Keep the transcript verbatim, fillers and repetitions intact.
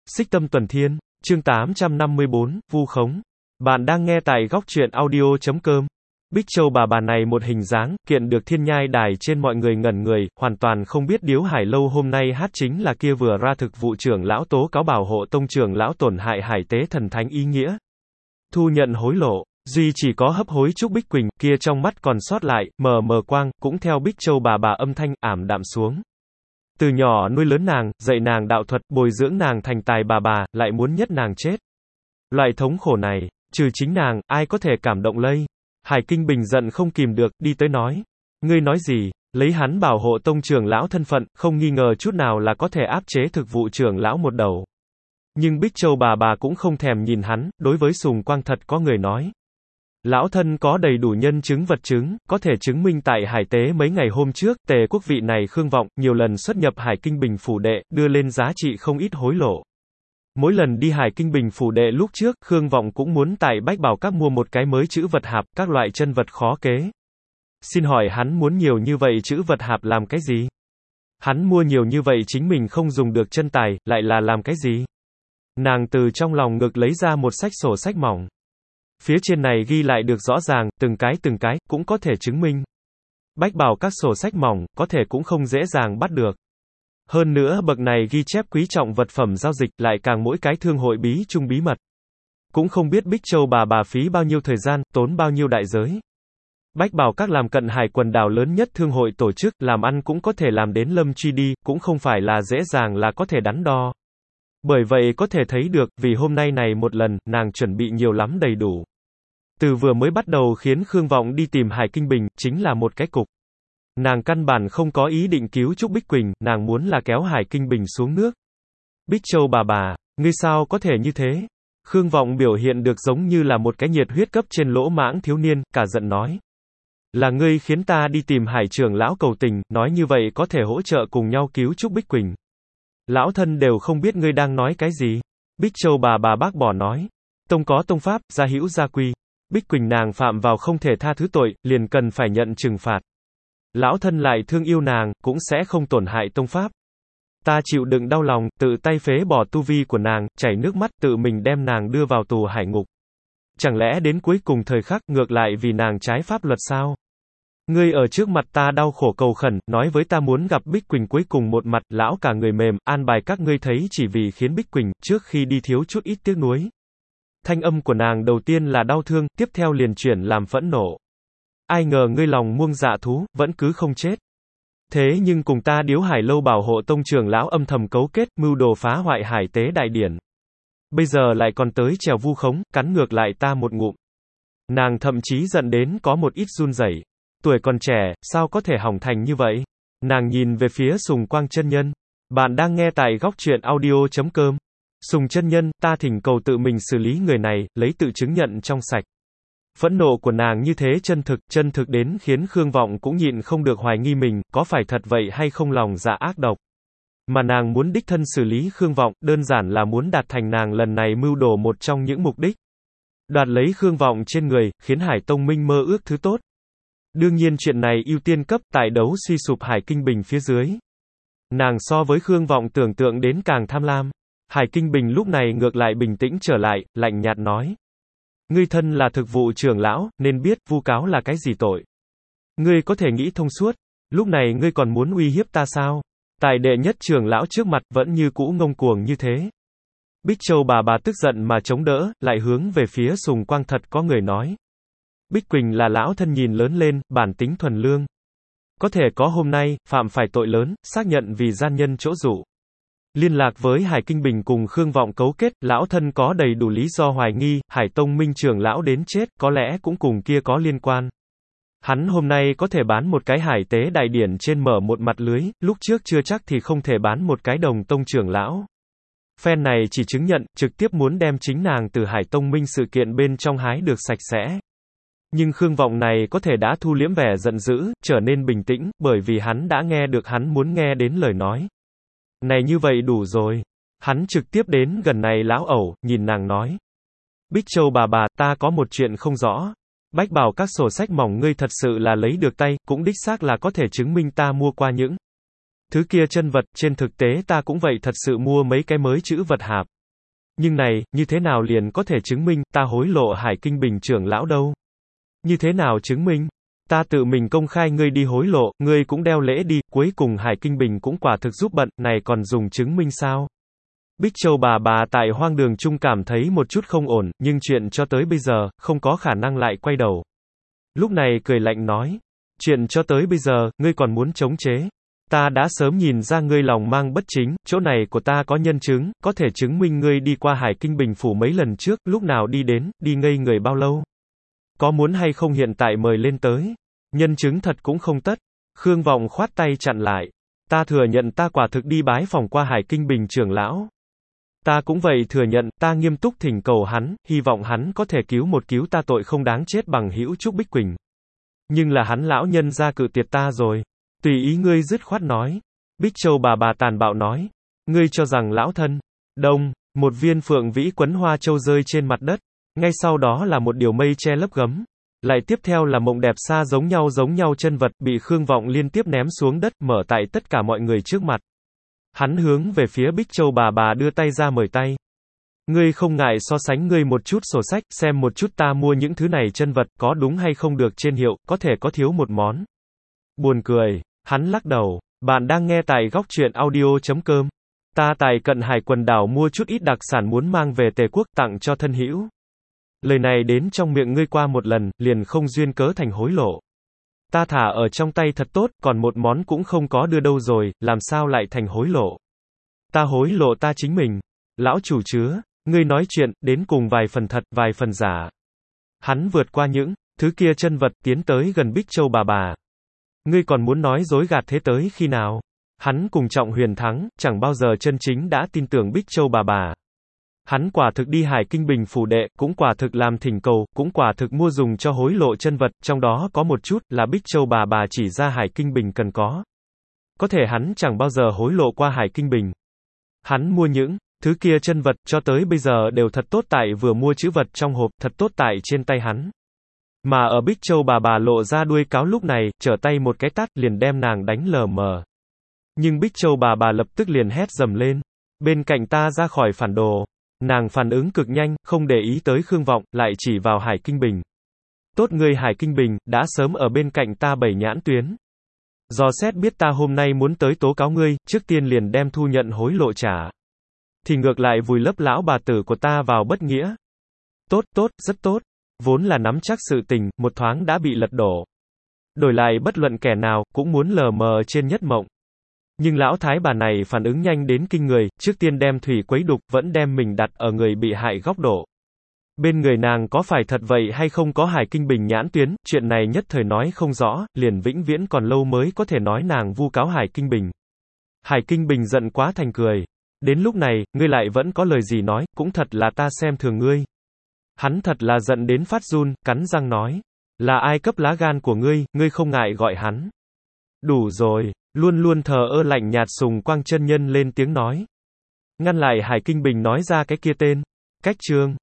Xích Tâm Tuần Thiên, chương tám trăm năm mươi bốn, vu khống. Bạn đang nghe tại góc truyện audio.com. Bích Châu bà bà này một hình dáng, kiện được thiên nhai đài trên mọi người ngẩn người, hoàn toàn không biết Điếu Hải Lâu hôm nay hát chính là kia vừa ra thực vụ trưởng lão tố cáo bảo hộ tông trưởng lão tổn hại hải tế thần thánh ý nghĩa. Thu nhận hối lộ, duy chỉ có hấp hối Trúc Bích Quỳnh, kia trong mắt còn sót lại, mờ mờ quang, cũng theo Bích Châu bà bà âm thanh, ảm đạm xuống. Từ nhỏ nuôi lớn nàng, dạy nàng đạo thuật, bồi dưỡng nàng thành tài bà bà, lại muốn nhất nàng chết. Loại thống khổ này, trừ chính nàng, ai có thể cảm động lây. Hải Kinh Bình giận không kìm được, đi tới nói. Ngươi nói gì, lấy hắn bảo hộ tông trưởng lão thân phận, không nghi ngờ chút nào là có thể áp chế thực vụ trưởng lão một đầu. Nhưng Bích Châu bà bà cũng không thèm nhìn hắn, đối với Sùng Quang thật có người nói. Lão thân có đầy đủ nhân chứng vật chứng, có thể chứng minh tại hải tế mấy ngày hôm trước, tề quốc vị này Khương Vọng, nhiều lần xuất nhập Hải Kinh Bình phủ đệ, đưa lên giá trị không ít hối lộ. Mỗi lần đi Hải Kinh Bình phủ đệ lúc trước, Khương Vọng cũng muốn tại Bách Bảo Các mua một cái mới chữ vật hạp, các loại chân vật khó kế. Xin hỏi hắn muốn nhiều như vậy chữ vật hạp làm cái gì? Hắn mua nhiều như vậy chính mình không dùng được chân tài, lại là làm cái gì? Nàng từ trong lòng ngực lấy ra một sách sổ sách mỏng. Phía trên này ghi lại được rõ ràng, từng cái từng cái, cũng có thể chứng minh. Bách Bảo Các sổ sách mỏng, có thể cũng không dễ dàng bắt được. Hơn nữa bậc này ghi chép quý trọng vật phẩm giao dịch, lại càng mỗi cái thương hội bí chung bí mật. Cũng không biết Bích Châu bà bà phí bao nhiêu thời gian, tốn bao nhiêu đại giới. Bách Bảo Các làm cận hải quần đảo lớn nhất thương hội tổ chức, làm ăn cũng có thể làm đến lâm truy đi, cũng không phải là dễ dàng là có thể đắn đo. Bởi vậy có thể thấy được, vì hôm nay này một lần, nàng chuẩn bị nhiều lắm đầy đủ. Từ vừa mới bắt đầu khiến Khương Vọng đi tìm Hải Kinh Bình, chính là một cái cục. Nàng căn bản không có ý định cứu Trúc Bích Quỳnh, nàng muốn là kéo Hải Kinh Bình xuống nước. Bích Châu bà bà, ngươi sao có thể như thế? Khương Vọng biểu hiện được giống như là một cái nhiệt huyết cấp trên lỗ mãng thiếu niên, cả giận nói. Là ngươi khiến ta đi tìm Hải trưởng lão cầu tình, nói như vậy có thể hỗ trợ cùng nhau cứu Trúc Bích Quỳnh. Lão thân đều không biết ngươi đang nói cái gì. Bích Châu bà bà bác bỏ nói. Tông có tông pháp, gia hữu gia quy. Bích Quỳnh nàng phạm vào không thể tha thứ tội, liền cần phải nhận trừng phạt. Lão thân lại thương yêu nàng, cũng sẽ không tổn hại tông pháp. Ta chịu đựng đau lòng, tự tay phế bỏ tu vi của nàng, chảy nước mắt tự mình đem nàng đưa vào tù hải ngục. Chẳng lẽ đến cuối cùng thời khắc, ngược lại vì nàng trái pháp luật sao? Ngươi ở trước mặt ta đau khổ cầu khẩn, nói với ta muốn gặp Bích Quỳnh cuối cùng một mặt, lão cả người mềm, an bài các ngươi thấy chỉ vì khiến Bích Quỳnh, trước khi đi thiếu chút ít tiếc nuối. Thanh âm của nàng đầu tiên là đau thương, tiếp theo liền chuyển làm phẫn nộ. Ai ngờ ngươi lòng muông dạ thú, vẫn cứ không chết. Thế nhưng cùng ta Điếu Hải Lâu bảo hộ tông trưởng lão âm thầm cấu kết, mưu đồ phá hoại hải tế đại điển. Bây giờ lại còn tới trèo vu khống, cắn ngược lại ta một ngụm. Nàng thậm chí giận đến có một ít run rẩy. Tuổi còn trẻ, sao có thể hỏng thành như vậy? Nàng nhìn về phía Sùng Quang chân nhân. Bạn đang nghe tại góc truyện audio.com. Sùng chân nhân, ta thỉnh cầu tự mình xử lý người này, lấy tự chứng nhận trong sạch. Phẫn nộ của nàng như thế chân thực, chân thực đến khiến Khương Vọng cũng nhịn không được hoài nghi mình, có phải thật vậy hay không lòng dạ ác độc. Mà nàng muốn đích thân xử lý Khương Vọng, đơn giản là muốn đạt thành nàng lần này mưu đồ một trong những mục đích. Đoạt lấy Khương Vọng trên người, khiến Hải Tông Minh mơ ước thứ tốt. Đương nhiên chuyện này ưu tiên cấp tại đấu suy sụp Hải Kinh Bình phía dưới. Nàng so với Khương Vọng tưởng tượng đến càng tham lam. Hải Kinh Bình lúc này ngược lại bình tĩnh trở lại, lạnh nhạt nói. Ngươi thân là thực vụ trưởng lão, nên biết, vu cáo là cái gì tội. Ngươi có thể nghĩ thông suốt, lúc này ngươi còn muốn uy hiếp ta sao? Tại đệ nhất trưởng lão trước mặt, vẫn như cũ ngông cuồng như thế. Bích Châu bà bà tức giận mà chống đỡ, lại hướng về phía Sùng Quang thật có người nói. Bích Quỳnh là lão thân nhìn lớn lên, bản tính thuần lương. Có thể có hôm nay, phạm phải tội lớn, xác nhận vì gian nhân chỗ dụ. Liên lạc với Hải Kinh Bình cùng Khương Vọng cấu kết, lão thân có đầy đủ lý do hoài nghi, Hải Tông Minh trưởng lão đến chết, có lẽ cũng cùng kia có liên quan. Hắn hôm nay có thể bán một cái hải tế đại điển trên mở một mặt lưới, lúc trước chưa chắc thì không thể bán một cái đồng tông trưởng lão. Phen này chỉ chứng nhận, trực tiếp muốn đem chính nàng từ Hải Tông Minh sự kiện bên trong hái được sạch sẽ. Nhưng Khương Vọng này có thể đã thu liễm vẻ giận dữ, trở nên bình tĩnh, bởi vì hắn đã nghe được hắn muốn nghe đến lời nói. Này như vậy đủ rồi. Hắn trực tiếp đến gần này lão ẩu, nhìn nàng nói. Bích Châu bà bà, ta có một chuyện không rõ. Bách Bảo Các sổ sách mỏng ngươi thật sự là lấy được tay, cũng đích xác là có thể chứng minh ta mua qua những Thứ kia chân vật, trên thực tế ta cũng vậy thật sự mua mấy cái mới chữ vật hạp. Nhưng này, như thế nào liền có thể chứng minh, ta hối lộ Hải Kinh Bình trưởng lão đâu? Như thế nào chứng minh? Ta tự mình công khai ngươi đi hối lộ, ngươi cũng đeo lễ đi, cuối cùng Hải Kinh Bình cũng quả thực giúp bận, này còn dùng chứng minh sao? Bích Châu bà bà tại hoang đường chung cảm thấy một chút không ổn, nhưng chuyện cho tới bây giờ, không có khả năng lại quay đầu. Lúc này cười lạnh nói, chuyện cho tới bây giờ, ngươi còn muốn chống chế. Ta đã sớm nhìn ra ngươi lòng mang bất chính, chỗ này của ta có nhân chứng, có thể chứng minh ngươi đi qua Hải Kinh Bình phủ mấy lần trước, lúc nào đi đến, đi ngây người bao lâu. Có muốn hay không hiện tại mời lên tới. Nhân chứng thật cũng không tất. Khương Vọng khoát tay chặn lại. Ta thừa nhận ta quả thực đi bái phòng qua Hải Kinh Bình trưởng lão. Ta cũng vậy thừa nhận, ta nghiêm túc thỉnh cầu hắn, hy vọng hắn có thể cứu một cứu ta tội không đáng chết bằng hữu Trúc Bích Quỳnh. Nhưng là hắn lão nhân ra cự tuyệt ta rồi. Tùy ý ngươi dứt khoát nói. Bích Châu bà bà tàn bạo nói. Ngươi cho rằng lão thân. Đông, một viên phượng vĩ quấn hoa châu rơi trên mặt đất. Ngay sau đó là một điều mây che lấp gấm. Lại tiếp theo là mộng đẹp xa giống nhau giống nhau chân vật bị Khương Vọng liên tiếp ném xuống đất mở tại tất cả mọi người trước mặt. Hắn hướng về phía Bích Châu bà bà đưa tay ra mời tay. Ngươi không ngại so sánh ngươi một chút sổ sách, xem một chút ta mua những thứ này chân vật, có đúng hay không được trên hiệu, có thể có thiếu một món. Buồn cười, hắn lắc đầu, bạn đang nghe tại góc truyện audio chấm com. Ta tại Cận Hải quần đảo mua chút ít đặc sản muốn mang về Tề quốc tặng cho thân hữu. Lời này đến trong miệng ngươi qua một lần, liền không duyên cớ thành hối lộ. Ta thả ở trong tay thật tốt, còn một món cũng không có đưa đâu rồi, làm sao lại thành hối lộ. Ta hối lộ ta chính mình. Lão chủ chứa, ngươi nói chuyện, đến cùng vài phần thật, vài phần giả. Hắn vượt qua những thứ kia chân vật tiến tới gần Bích Châu bà bà. Ngươi còn muốn nói dối gạt thế tới khi nào? Hắn cùng Trọng Huyền thắng, chẳng bao giờ chân chính đã tin tưởng Bích Châu bà bà. Hắn quả thực đi Hải Kinh Bình phủ đệ, cũng quả thực làm thỉnh cầu, cũng quả thực mua dùng cho hối lộ chân vật, trong đó có một chút là Bích Châu bà bà chỉ ra Hải Kinh Bình cần có. Có thể hắn chẳng bao giờ hối lộ qua Hải Kinh Bình. Hắn mua những thứ kia chân vật cho tới bây giờ đều thật tốt tại vừa mua chữ vật trong hộp, thật tốt tại trên tay hắn. Mà ở Bích Châu bà bà lộ ra đuôi cáo lúc này, trở tay một cái tát liền đem nàng đánh lờ mờ. Nhưng Bích Châu bà bà lập tức liền hét dầm lên. Bên cạnh ta ra khỏi phản đồ. Nàng phản ứng cực nhanh, không để ý tới Khương Vọng, lại chỉ vào Hải Kinh Bình. Tốt ngươi Hải Kinh Bình, đã sớm ở bên cạnh ta bảy nhãn tuyến. Dò xét biết ta hôm nay muốn tới tố cáo ngươi, trước tiên liền đem thu nhận hối lộ trả. Thì ngược lại vùi lấp lão bà tử của ta vào bất nghĩa. Tốt, tốt, rất tốt. Vốn là nắm chắc sự tình, một thoáng đã bị lật đổ. Đổi lại bất luận kẻ nào, cũng muốn lờ mờ trên nhất mộng. Nhưng lão thái bà này phản ứng nhanh đến kinh người, trước tiên đem thủy quấy đục, vẫn đem mình đặt ở người bị hại góc độ. Bên người nàng có phải thật vậy hay không có Hải Kinh Bình nhãn tuyến, chuyện này nhất thời nói không rõ, liền vĩnh viễn còn lâu mới có thể nói nàng vu cáo Hải Kinh Bình. Hải Kinh Bình giận quá thành cười. Đến lúc này, ngươi lại vẫn có lời gì nói, cũng thật là ta xem thường ngươi. Hắn thật là giận đến phát run, cắn răng nói. Là ai cấp lá gan của ngươi, ngươi không ngại gọi hắn. Đủ rồi, luôn luôn thờ ơ lạnh nhạt Sùng Quang chân nhân lên tiếng nói. Ngăn lại Hải Kinh Bình nói ra cái kia tên. Cách chương.